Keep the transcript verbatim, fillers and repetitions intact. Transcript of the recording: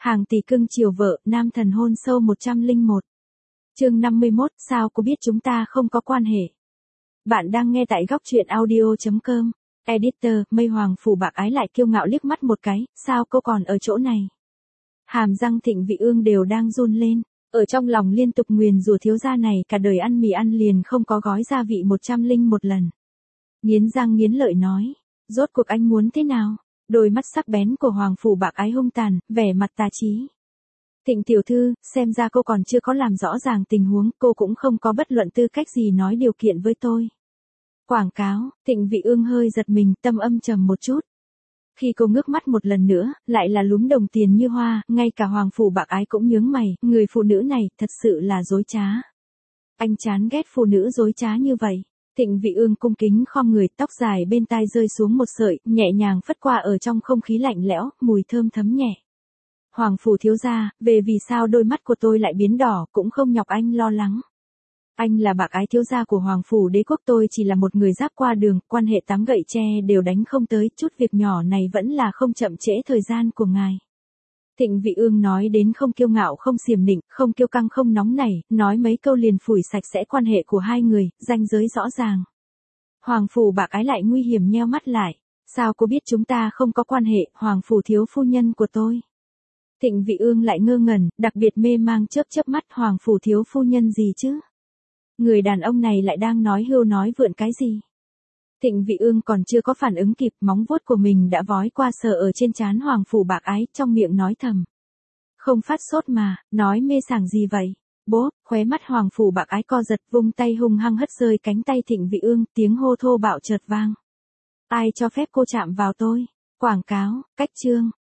Hàng tỷ cưng chiều vợ, nam thần hôn sâu một trăm lẻ một. Chương năm mươi mốt, sao cô biết chúng ta không có quan hệ? Bạn đang nghe tại góc truyện audio chấm com. Editor, mây hoàng phủ bạc ái lại kiêu ngạo liếc mắt một cái, sao cô còn ở chỗ này? Hàm răng Thịnh Vị Ương đều đang run lên, ở trong lòng liên tục nguyền rủa thiếu gia này cả đời ăn mì ăn liền không có gói gia vị một trăm lẻ một lần. Nghiến răng nghiến lợi nói, rốt cuộc anh muốn thế nào? Đôi mắt sắc bén của hoàng phủ bạc ái hung tàn, vẻ mặt tà chí. Thịnh tiểu thư, xem ra cô còn chưa có làm rõ ràng tình huống, cô cũng không có bất luận tư cách gì nói điều kiện với tôi. Quảng cáo, Thịnh Vị Ương hơi giật mình, tâm âm trầm một chút. Khi cô ngước mắt một lần nữa, lại là lúm đồng tiền như hoa, ngay cả hoàng phủ bạc ái cũng nhướng mày, người phụ nữ này, thật sự là dối trá. Anh chán ghét phụ nữ dối trá như vậy. Thịnh Vị Ương cung kính khom người, tóc dài bên tai rơi xuống một sợi, nhẹ nhàng phất qua ở trong không khí lạnh lẽo, mùi thơm thấm nhẹ. Hoàng phủ thiếu gia, về vì sao đôi mắt của tôi lại biến đỏ, cũng không nhọc anh lo lắng. Anh là bạc ái thiếu gia của hoàng phủ đế quốc, tôi chỉ là một người giáp qua đường, quan hệ tám gậy tre đều đánh không tới, chút việc nhỏ này vẫn là không chậm trễ thời gian của ngài. Thịnh Vị Ương nói đến không kiêu ngạo không xiểm nịnh, không kiêu căng không nóng nảy, nói mấy câu liền phủi sạch sẽ quan hệ của hai người, ranh giới rõ ràng. Hoàng phủ bạc ái lại nguy hiểm nheo mắt lại, sao cô biết chúng ta không có quan hệ, hoàng phủ thiếu phu nhân của tôi. Thịnh Vị Ương lại ngơ ngẩn, đặc biệt mê mang chớp chớp mắt, hoàng phủ thiếu phu nhân gì chứ? Người đàn ông này lại đang nói hưu nói vượn cái gì? Thịnh Vị Ương còn chưa có phản ứng kịp, móng vuốt của mình đã vói qua sờ ở trên trán hoàng phủ bạc ái, trong miệng nói thầm. Không phát sốt mà, nói mê sảng gì vậy? Bố, khóe mắt hoàng phủ bạc ái co giật, vung tay hung hăng hất rơi cánh tay Thịnh Vị Ương, tiếng hô thô bạo chợt vang. Ai cho phép cô chạm vào tôi? Quảng cáo, cách chương.